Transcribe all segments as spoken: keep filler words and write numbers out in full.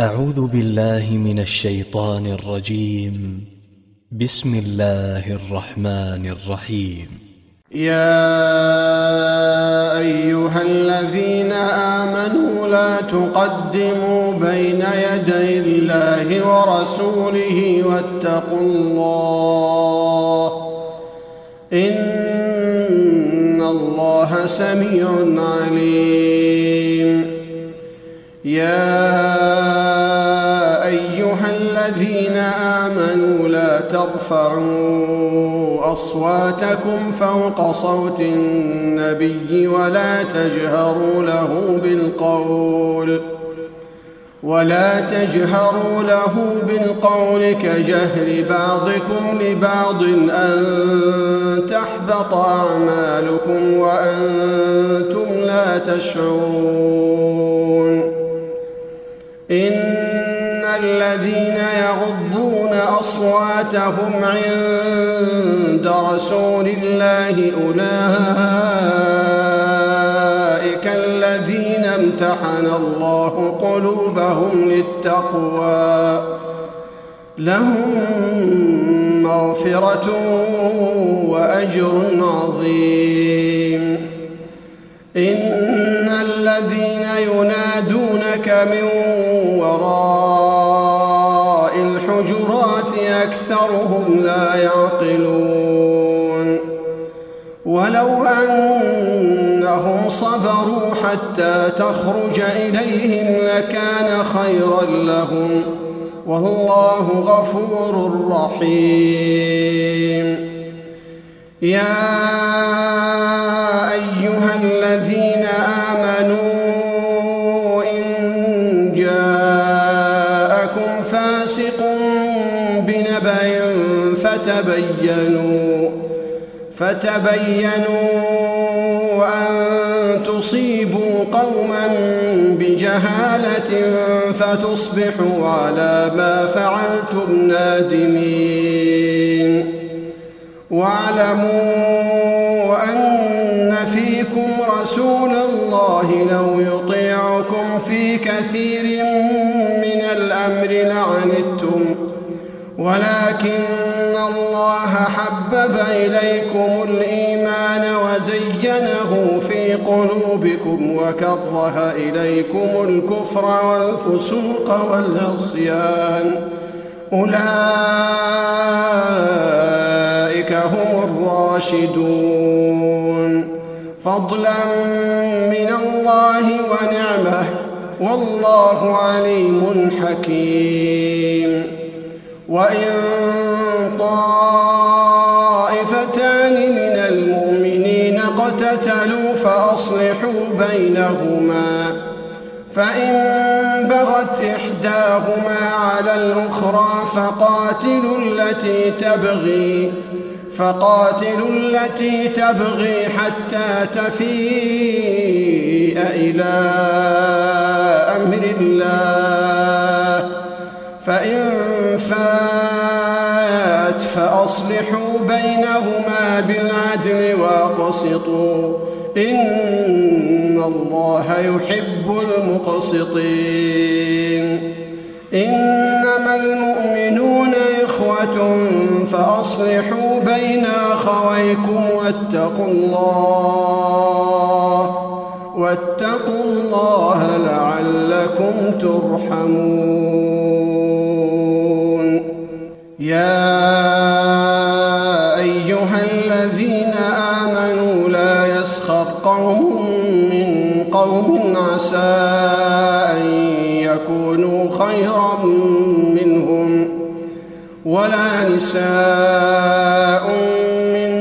أعوذ بالله من الشيطان الرجيم. بسم الله الرحمن الرحيم. يا أيها الذين آمنوا لا تقدموا بين يدي الله ورسوله واتقوا الله إن الله سميع عليم. يا أيها الذين آمنوا لا ترفعوا أصواتكم فوق صوت النبي ولا تجهروا له بالقول ولا تجهروا له بالقول كجهر بعضكم لبعض أن تحبط أعمالكم وأنتم لا تشعرون. إن الذين يغضون أصواتهم عند رسول الله أولئك الذين امتحن الله قلوبهم للتقوى لهم مغفرة وأجر عظيم. إن الذين ينادونك من وراء الحجرات أكثرهم لا يعقلون. ولو أنهم صبروا حتى تخرج إليهم لكان خيرا لهم والله غفور رحيم. يا أيها الذين آمنوا إن جاءكم فاسق بنبأ فتبينوا فتبينوا أن تصيبوا قوما بجهالة فتصبحوا على ما فعلتم نادمين. واعلموا أن فيكم رسول الله لو يطيعكم في كثير من الأمر لعنتم ولكن الله حبب إليكم الإيمان وزينه في قلوبكم وكره إليكم الكفر والفسوق والعصيان أولئك هم الراشدون فضلا من الله ونعمه والله عليم حكيم. وإن طائفتان من المؤمنين اقتتلوا فأصلحوا بينهما فإن بغت إحداهما على الأخرى فقاتلوا التي تبغي فقاتلوا التي تبغي حتى تفيء إلى أمر الله فإن فات فأصلحوا بينهما بالعدل وأقسطوا إن الله يحب المقسطين. إنما المؤمنون إخوة فأصلحوا بين أخويكم واتقوا الله واتقوا الله لعلكم ترحمون. يا أيها الذين آمنوا لا يسخر قوم من قوم عسى أن يكونوا خيرا منهم ولا نساء من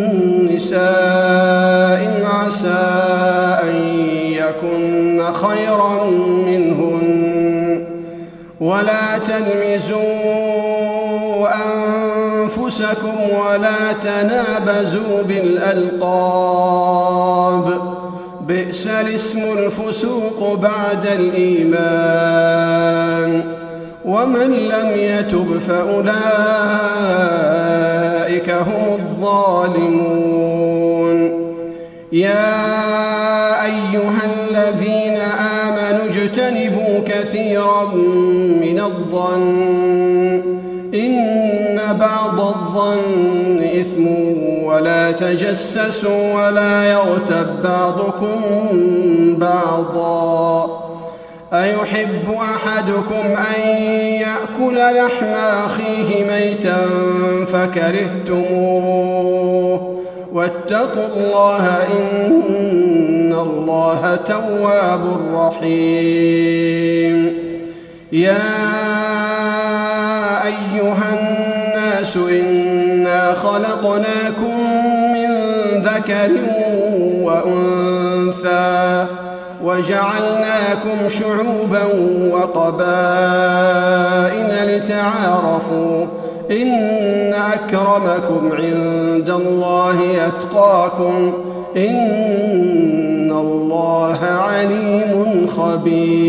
نساء عسى أن يكن خيرا منهن ولا تلمزوا أنفسكم ولا تنابزوا بالألقاب بئس الاسم الفسوق بعد الإيمان ومن لم يتب فأولئك هم الظالمون. يا أيها الذين آمنوا واجتنبوا كثيرا من الظن إن بعض الظن إثم ولا تجسسوا ولا يغتب بعضكم بعضا أيحب أحدكم أن يأكل لحم أخيه ميتا فكرهتموه واتقوا الله إن الله تواب رحيم يا أيها الناس إنا خلقناكم من ذكر وأنثى وجعلناكم شعوبا وقبائل لتعارفوا إن أكرمكم عند الله أتقاكم إن الله عليم خبير.